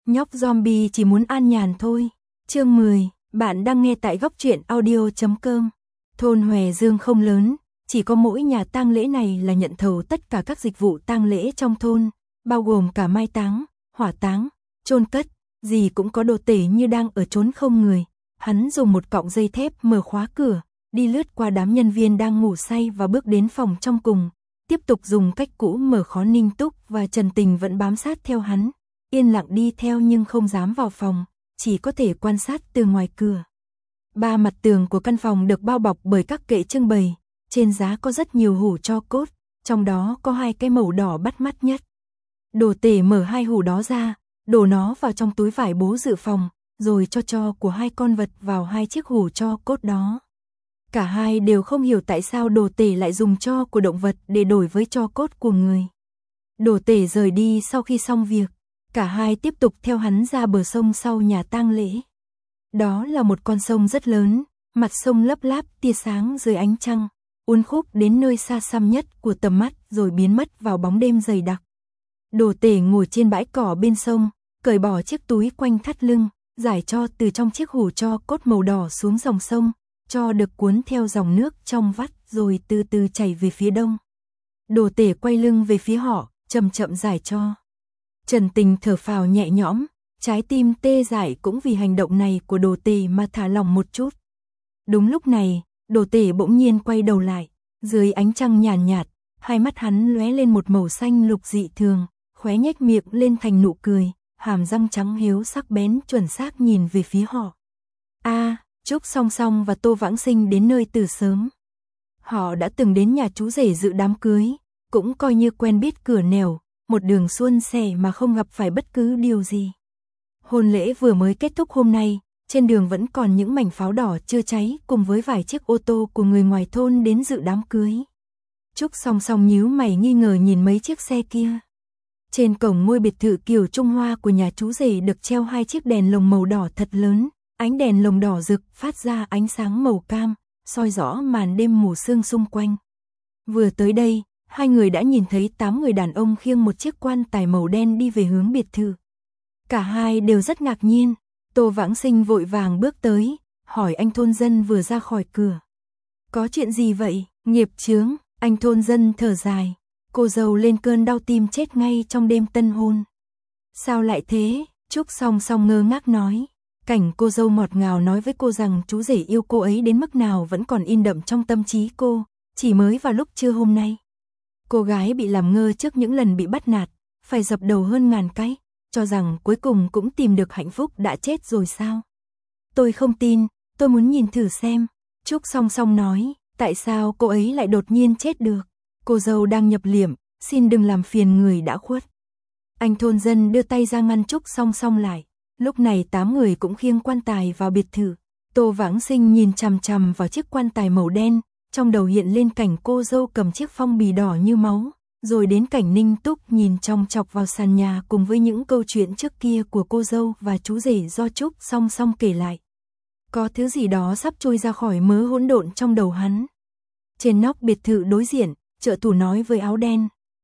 Nhóc zombie chỉ muốn an nhàn thôi. Chương 10, bạn đang nghe tại góc truyện audio.com. Thôn Hòe Dương không lớn, chỉ có mỗi nhà tang lễ này là nhận thầu tất cả các dịch vụ tang lễ trong thôn, bao gồm cả mai táng, hỏa táng, chôn cất, gì cũng có. Đồ Tể như đang ở chốn không người. Hắn dùng một cọng dây thép mở khóa cửa, đi lướt qua đám nhân viên đang ngủ say và bước đến phòng trong cùng, tiếp tục dùng cách cũ mở khó. Ninh Túc và Trần Tình vẫn bám sát theo hắn, yên lặng đi theo nhưng không dám vào phòng, chỉ có thể quan sát từ ngoài cửa. Ba mặt tường của căn phòng được bao bọc bởi các kệ trưng bày, trên giá có rất nhiều hũ tro cốt, trong đó có 2 cái màu đỏ bắt mắt nhất. Đồ Tể mở 2 hũ đó ra, đổ nó vào trong túi vải bố dự phòng, rồi cho tro của 2 con vật vào 2 chiếc hũ tro cốt đó. Cả hai đều không hiểu tại sao Đồ Tể lại dùng tro của động vật để đổi với tro cốt của người. Đồ Tể rời đi sau khi xong việc, cả hai tiếp tục theo hắn ra bờ sông sau nhà tang lễ. Đó là một con sông rất lớn, mặt sông lấp láp tia sáng dưới ánh trăng, uốn khúc đến nơi xa xăm nhất của tầm mắt rồi biến mất vào bóng đêm dày đặc. Đồ Tể ngồi trên bãi cỏ bên sông, cởi bỏ chiếc túi quanh thắt lưng, giải tro từ trong chiếc hũ tro cốt màu đỏ xuống dòng sông, tro được cuốn theo dòng nước trong vắt rồi từ từ chảy về phía đông. Đồ Tể quay lưng về phía họ, chậm chậm giải tro. Trần Tình thở phào nhẹ nhõm, trái tim tê dại cũng vì hành động này của Đồ Tể mà thả lỏng một chút. Đúng lúc này, Đồ Tể bỗng nhiên quay đầu lại, dưới ánh trăng nhàn nhạt, hai mắt hắn lóe lên một màu xanh lục dị thường, khóe nhếch miệng lên thành nụ cười, hàm răng trắng hiếu sắc bén chuẩn xác nhìn về phía họ. Trúc Song Song và Tô Vãng Sinh đến nơi từ sớm. Họ đã từng đến nhà chú rể dự đám cưới, cũng coi như quen biết cửa nẻo, một đường suôn sẻ mà không gặp phải bất cứ điều gì. Hôn lễ vừa mới kết thúc hôm nay, trên đường vẫn còn những mảnh pháo đỏ chưa cháy cùng với vài chiếc ô tô của người ngoài thôn đến dự đám cưới. Trúc Song Song nhíu mày nghi ngờ nhìn mấy chiếc xe kia. Trên cổng ngôi biệt thự kiểu Trung Hoa của nhà chú rể được treo 2 chiếc đèn lồng màu đỏ thật lớn. Ánh đèn lồng đỏ rực phát ra ánh sáng màu cam, soi rõ màn đêm mù sương xung quanh. Vừa tới đây, hai người đã nhìn thấy 8 người đàn ông khiêng một chiếc quan tài màu đen đi về hướng biệt thự. Cả hai đều rất ngạc nhiên. Tô Vãng Sinh vội vàng bước tới, hỏi anh thôn dân vừa ra khỏi cửa. Có chuyện gì vậy? Nghiệp chướng, anh thôn dân thở dài. Cô dâu lên cơn đau tim chết ngay trong đêm tân hôn. Sao lại thế? Trúc Song Song ngơ ngác nói. Cảnh cô dâu ngọt ngào nói với cô rằng chú rể yêu cô ấy đến mức nào vẫn còn in đậm trong tâm trí cô, chỉ mới vào lúc trưa hôm nay. Cô gái bị làm ngơ trước những lần bị bắt nạt, phải dập đầu hơn ngàn cái, cho rằng cuối cùng cũng tìm được hạnh phúc đã chết rồi sao? Tôi không tin, tôi muốn nhìn thử xem. Trúc Song Song nói, tại sao cô ấy lại đột nhiên chết được? Cô dâu đang nhập liệm, xin đừng làm phiền người đã khuất. Anh thôn dân đưa tay ra ngăn Trúc Song Song lại. Lúc này 8 người cũng khiêng quan tài vào biệt thự. Tô Vãng Sinh nhìn chằm chằm vào chiếc quan tài màu đen, trong đầu hiện lên cảnh cô dâu cầm chiếc phong bì đỏ như máu, rồi đến cảnh Ninh Túc nhìn chòng chọc vào sàn nhà cùng với những câu chuyện trước kia của cô dâu và chú rể do Trúc Song Song kể lại. Có thứ gì đó sắp trôi ra khỏi mớ hỗn độn trong đầu hắn. Trên nóc biệt thự đối diện, trợ thủ nói với áo đen.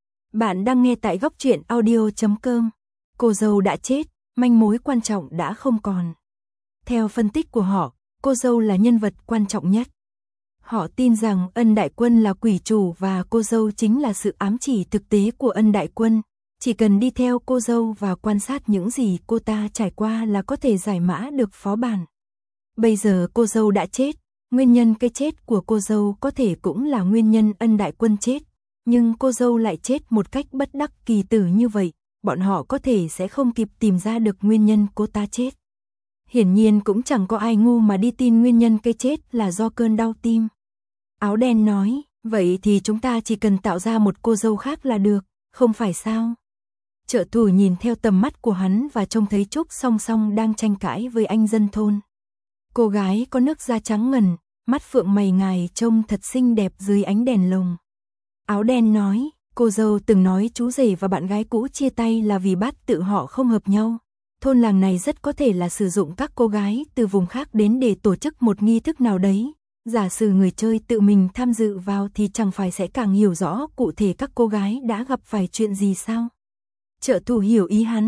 Bạn đang nghe tại góc truyện audio.com. Cô dâu đã chết. Manh mối quan trọng đã không còn. Theo phân tích của họ, cô dâu là nhân vật quan trọng nhất. Họ tin rằng Ân Đại Quân là quỷ chủ và cô dâu chính là sự ám chỉ thực tế của Ân Đại Quân. Chỉ cần đi theo cô dâu và quan sát những gì cô ta trải qua là có thể giải mã được phó bản. Bây giờ cô dâu đã chết, nguyên nhân cái chết của cô dâu có thể cũng là nguyên nhân Ân Đại Quân chết. Nhưng cô dâu lại chết một cách bất đắc kỳ tử như vậy. Bọn họ có thể sẽ không kịp tìm ra được nguyên nhân cô ta chết. Hiển nhiên cũng chẳng có ai ngu mà đi tin nguyên nhân cái chết là do cơn đau tim. Áo đen nói, vậy thì chúng ta chỉ cần tạo ra một cô dâu khác là được, không phải sao? Trợ thủ nhìn theo tầm mắt của hắn và trông thấy Trúc Song Song đang tranh cãi với anh dân thôn. Cô gái có nước da trắng ngần, mắt phượng mày ngài trông thật xinh đẹp dưới ánh đèn lồng. Áo đen nói, cô dâu từng nói chú rể và bạn gái cũ chia tay là vì bát tự họ không hợp nhau. Thôn làng này rất có thể là sử dụng các cô gái từ vùng khác đến để tổ chức một nghi thức nào đấy. Giả sử người chơi tự mình tham dự vào thì chẳng phải sẽ càng hiểu rõ cụ thể các cô gái đã gặp phải chuyện gì sao? Trợ thủ hiểu ý hắn.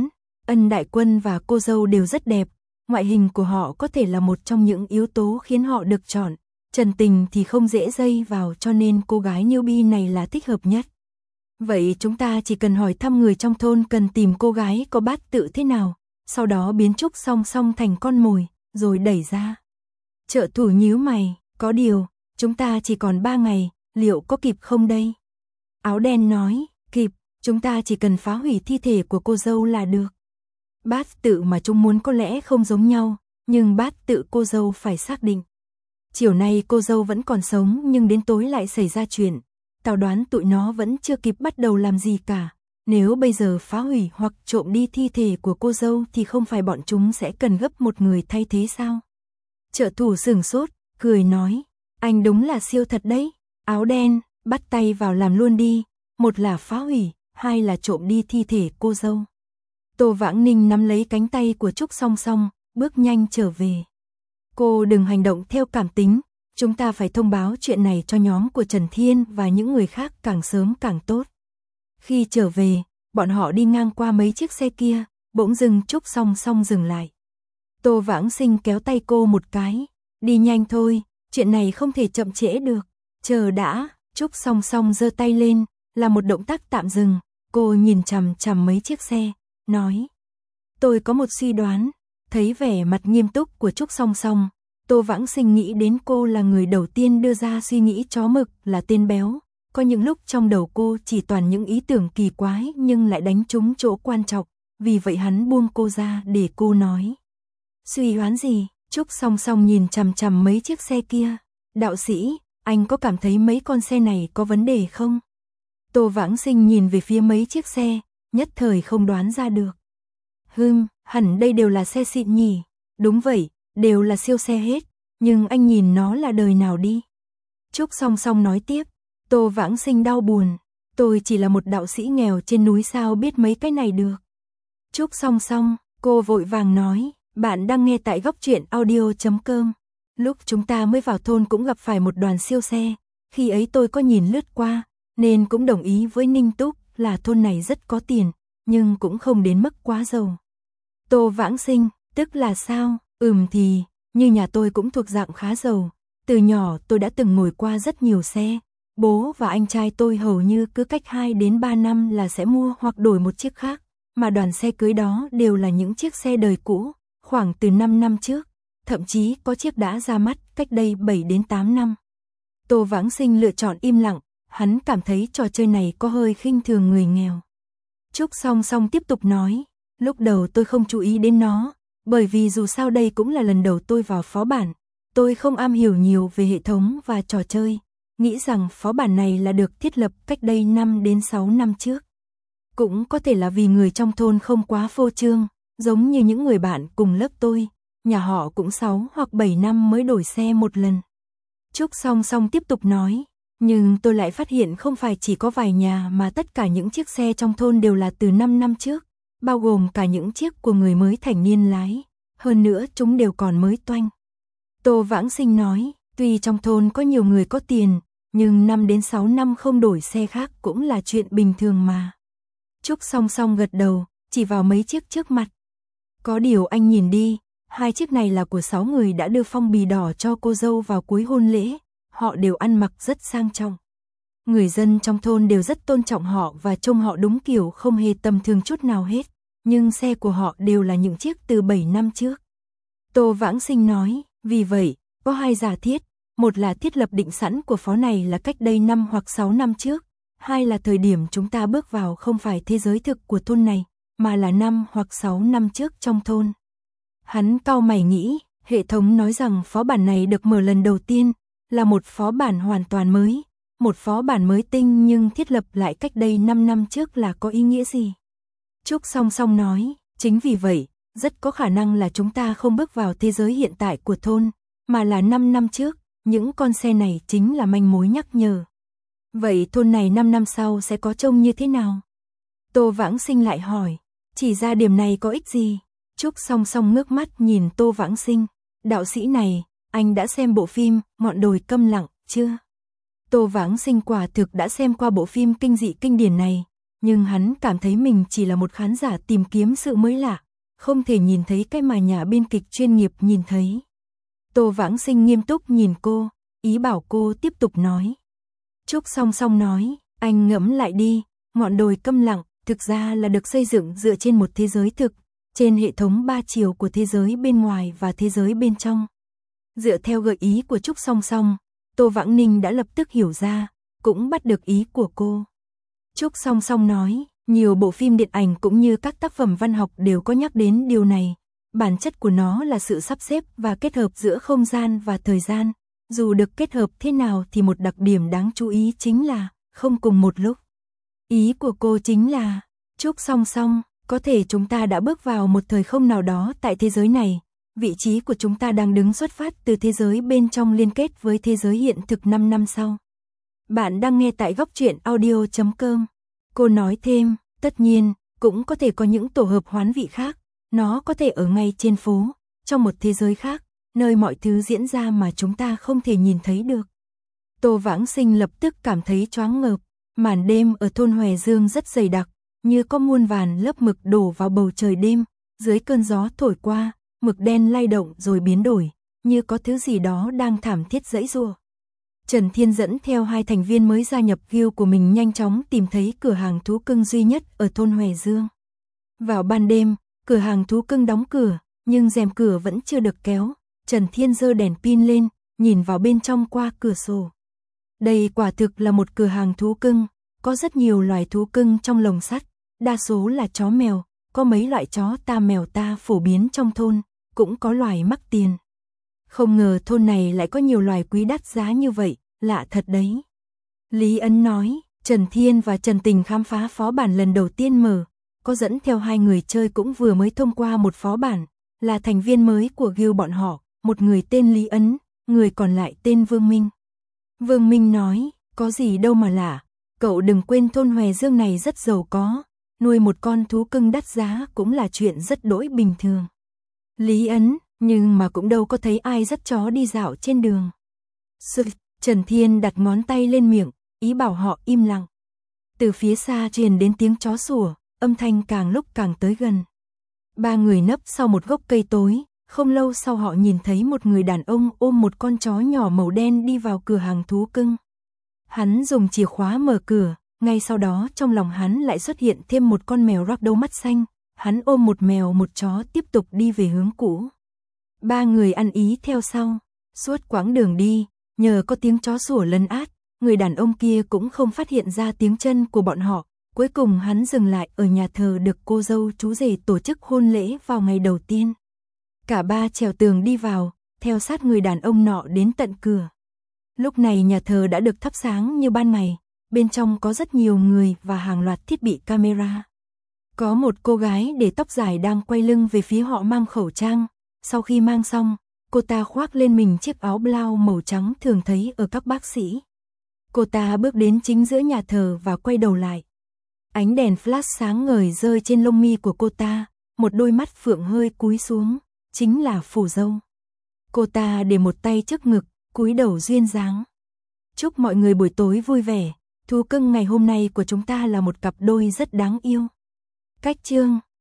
Ân Đại Quân và cô dâu đều rất đẹp, ngoại hình của họ có thể là một trong những yếu tố khiến họ được chọn. Trần Tình thì không dễ dây vào cho nên cô gái newbie này là thích hợp nhất. Vậy chúng ta chỉ cần hỏi thăm người trong thôn cần tìm cô gái có bát tự thế nào, sau đó biến Trúc Song Song thành con mồi, rồi đẩy ra. Trợ thủ nhíu mày, có điều, chúng ta chỉ còn 3 ngày, liệu có kịp không đây? Áo đen nói, kịp, chúng ta chỉ cần phá hủy thi thể của cô dâu là được. Bát tự mà chúng muốn có lẽ không giống nhau, nhưng bát tự cô dâu phải xác định. Chiều nay cô dâu vẫn còn sống nhưng đến tối lại xảy ra chuyện. Tao đoán tụi nó vẫn chưa kịp bắt đầu làm gì cả. Nếu bây giờ phá hủy hoặc trộm đi thi thể của cô dâu thì không phải bọn chúng sẽ cần gấp một người thay thế sao? Trợ thủ sửng sốt, cười nói, anh đúng là siêu thật đấy. Áo đen, bắt tay vào làm luôn đi. Một là phá hủy, hai là trộm đi thi thể cô dâu. Tô Vãng Ninh nắm lấy cánh tay của Trúc Song Song, bước nhanh trở về. Cô đừng hành động theo cảm tính, chúng ta phải thông báo chuyện này cho nhóm của Trần Thiên và những người khác càng sớm càng tốt. Khi trở về, bọn họ đi ngang qua mấy chiếc xe kia, bỗng dưng Trúc Song Song dừng lại. Tô Vãng Sinh kéo tay cô một cái, đi nhanh thôi, chuyện này không thể chậm trễ được. Chờ đã, Trúc Song Song giơ tay lên, là một động tác tạm dừng, cô nhìn chằm chằm mấy chiếc xe, nói. Tôi có một suy đoán, thấy vẻ mặt nghiêm túc của Trúc Song Song, Tô Vãng Sinh nghĩ đến cô là người đầu tiên đưa ra suy nghĩ chó mực là tên béo. Có những lúc trong đầu cô chỉ toàn những ý tưởng kỳ quái nhưng lại đánh trúng chỗ quan trọng, vì vậy hắn buông cô ra để cô nói. Suy đoán gì? Trúc Song Song nhìn chằm chằm mấy chiếc xe kia. Đạo sĩ, anh có cảm thấy mấy con xe này có vấn đề không? Tô Vãng Sinh nhìn về phía mấy chiếc xe, nhất thời không đoán ra được. Hẳn đây đều là xe xịn nhỉ? Đúng vậy, đều là siêu xe hết, nhưng anh nhìn nó là đời nào đi? Trúc Song Song nói tiếp. Tô Vãng Sinh đau buồn, tôi chỉ là một đạo sĩ nghèo trên núi sao biết mấy cái này được. Trúc Song Song, cô vội vàng nói, bạn đang nghe tại góc truyện audio.com. Lúc chúng ta mới vào thôn cũng gặp phải một đoàn siêu xe, khi ấy tôi có nhìn lướt qua, nên cũng đồng ý với Ninh Túc là thôn này rất có tiền, nhưng cũng không đến mức quá giàu. Tô Vãng Sinh, tức là sao? Thì, như nhà tôi cũng thuộc dạng khá giàu, từ nhỏ tôi đã từng ngồi qua rất nhiều xe. Bố và anh trai tôi hầu như cứ cách 2 đến 3 năm là sẽ mua hoặc đổi một chiếc khác, mà đoàn xe cưới đó đều là những chiếc xe đời cũ, khoảng từ 5 năm trước, thậm chí có chiếc đã ra mắt cách đây 7 đến 8 năm. Tô Vãng Sinh lựa chọn im lặng, hắn cảm thấy trò chơi này có hơi khinh thường người nghèo. Trúc Song Song tiếp tục nói, lúc đầu tôi không chú ý đến nó, bởi vì dù sao đây cũng là lần đầu tôi vào phó bản, tôi không am hiểu nhiều về hệ thống và trò chơi. Nghĩ rằng phó bản này là được thiết lập cách đây 5 đến 6 năm trước. Cũng có thể là vì người trong thôn không quá phô trương, giống như những người bạn cùng lớp tôi, nhà họ cũng 6 hoặc 7 năm mới đổi xe một lần. Trúc Song Song tiếp tục nói, nhưng tôi lại phát hiện không phải chỉ có vài nhà mà tất cả những chiếc xe trong thôn đều là từ 5 năm trước, bao gồm cả những chiếc của người mới thành niên lái, hơn nữa chúng đều còn mới toanh. Tô Vãng Sinh nói, tuy trong thôn có nhiều người có tiền, nhưng 5 đến 6 năm không đổi xe khác cũng là chuyện bình thường mà. Trúc Song Song gật đầu, chỉ vào mấy chiếc trước mặt. Có điều anh nhìn đi, 2 chiếc này là của 6 người đã đưa phong bì đỏ cho cô dâu vào cuối hôn lễ, họ đều ăn mặc rất sang trọng. Người dân trong thôn đều rất tôn trọng họ và trông họ đúng kiểu không hề tầm thường chút nào hết, nhưng xe của họ đều là những chiếc từ 7 năm trước. Tô Vãng Sinh nói, vì vậy, có 2 giả thiết. Một là thiết lập định sẵn của phó này là cách đây 5 hoặc 6 năm trước, hai là thời điểm chúng ta bước vào không phải thế giới thực của thôn này, mà là 5 hoặc 6 năm trước trong thôn. Hắn cau mày nghĩ, hệ thống nói rằng phó bản này được mở lần đầu tiên, là một phó bản hoàn toàn mới, một phó bản mới tinh nhưng thiết lập lại cách đây 5 năm trước là có ý nghĩa gì? Trúc Song Song nói, chính vì vậy, rất có khả năng là chúng ta không bước vào thế giới hiện tại của thôn, mà là 5 năm trước. Những con xe này chính là manh mối nhắc nhở. Vậy thôn này 5 năm sau sẽ có trông như thế nào? Tô Vãng Sinh lại hỏi, chỉ ra điểm này có ích gì? Trúc Song Song ngước mắt nhìn Tô Vãng Sinh, đạo sĩ này, anh đã xem bộ phim Ngọn đồi câm lặng chưa? Tô Vãng Sinh quả thực đã xem qua bộ phim kinh dị kinh điển này, nhưng hắn cảm thấy mình chỉ là một khán giả tìm kiếm sự mới lạ, không thể nhìn thấy cái mà nhà biên kịch chuyên nghiệp nhìn thấy. Tô Vãng Sinh nghiêm túc nhìn cô, ý bảo cô tiếp tục nói. Trúc Song Song nói, anh ngẫm lại đi, ngọn đồi câm lặng, thực ra là được xây dựng dựa trên một thế giới thực, trên hệ thống 3 chiều của thế giới bên ngoài và thế giới bên trong. Dựa theo gợi ý của Trúc Song Song, Tô Vãng Ninh đã lập tức hiểu ra, cũng bắt được ý của cô. Trúc Song Song nói, nhiều bộ phim điện ảnh cũng như các tác phẩm văn học đều có nhắc đến điều này. Bản chất của nó là sự sắp xếp và kết hợp giữa không gian và thời gian. Dù được kết hợp thế nào thì một đặc điểm đáng chú ý chính là không cùng một lúc. Ý của cô chính là, Trúc Song Song, có thể chúng ta đã bước vào một thời không nào đó tại thế giới này. Vị trí của chúng ta đang đứng xuất phát từ thế giới bên trong liên kết với thế giới hiện thực 5 năm sau. Bạn đang nghe tại góc truyện audio.com. Cô nói thêm, tất nhiên, cũng có thể có những tổ hợp hoán vị khác. Nó có thể ở ngay trên phố, trong một thế giới khác, nơi mọi thứ diễn ra mà chúng ta không thể nhìn thấy được. Tô Vãng Sinh lập tức cảm thấy choáng ngợp. Màn đêm ở thôn Hòe Dương rất dày đặc, như có muôn vàn lớp mực đổ vào bầu trời đêm. Dưới cơn gió thổi qua, mực đen lay động rồi biến đổi, như có thứ gì đó đang thảm thiết giãy giụa. Trần Thiên dẫn theo 2 thành viên mới gia nhập guild của mình nhanh chóng tìm thấy cửa hàng thú cưng duy nhất ở thôn Hòe Dương. Vào ban đêm, cửa hàng thú cưng đóng cửa, nhưng rèm cửa vẫn chưa được kéo. Trần Thiên giơ đèn pin lên, nhìn vào bên trong qua cửa sổ. Đây quả thực là một cửa hàng thú cưng, có rất nhiều loài thú cưng trong lồng sắt, đa số là chó mèo, có mấy loại chó ta mèo ta phổ biến trong thôn, cũng có loài mắc tiền. Không ngờ thôn này lại có nhiều loài quý đắt giá như vậy, lạ thật đấy. Lý Ấn nói, Trần Thiên và Trần Tình khám phá phó bản lần đầu tiên mở, có dẫn theo 2 người chơi cũng vừa mới thông qua một phó bản, là thành viên mới của guild bọn họ, một người tên Lý Ấn, người còn lại tên Vương Minh. Vương Minh nói, có gì đâu mà lạ, cậu đừng quên thôn Hòe Dương này rất giàu có, nuôi một con thú cưng đắt giá cũng là chuyện rất đỗi bình thường. Lý Ấn, nhưng mà cũng đâu có thấy ai dắt chó đi dạo trên đường. Trần Thiên đặt ngón tay lên miệng, ý bảo họ im lặng. Từ phía xa truyền đến tiếng chó sủa, âm thanh càng lúc càng tới gần. 3 người nấp sau một gốc cây tối, không lâu sau họ nhìn thấy một người đàn ông ôm một con chó nhỏ màu đen đi vào cửa hàng thú cưng. Hắn dùng chìa khóa mở cửa, ngay sau đó trong lòng hắn lại xuất hiện thêm một con mèo rắc đầu mắt xanh. Hắn ôm một mèo một chó tiếp tục đi về hướng cũ. 3 người ăn ý theo sau, suốt quãng đường đi, nhờ có tiếng chó sủa lấn át, người đàn ông kia cũng không phát hiện ra tiếng chân của bọn họ. Cuối cùng hắn dừng lại ở nhà thờ được cô dâu chú rể tổ chức hôn lễ vào ngày đầu tiên. Cả 3 trèo tường đi vào, theo sát người đàn ông nọ đến tận cửa. Lúc này nhà thờ đã được thắp sáng như ban ngày, bên trong có rất nhiều người và hàng loạt thiết bị camera. Có một cô gái để tóc dài đang quay lưng về phía họ mang khẩu trang, sau khi mang xong, cô ta khoác lên mình chiếc áo blau màu trắng thường thấy ở các bác sĩ. Cô ta bước đến chính giữa nhà thờ và quay đầu lại. Ánh đèn flash sáng ngời rơi trên lông mi của cô ta, một đôi mắt phượng hơi cúi xuống, chính là phù dâu. Cô ta để một tay trước ngực, cúi đầu duyên dáng. Chúc mọi người buổi tối vui vẻ, thú cưng ngày hôm nay của chúng ta là một cặp đôi rất đáng yêu. Cách chương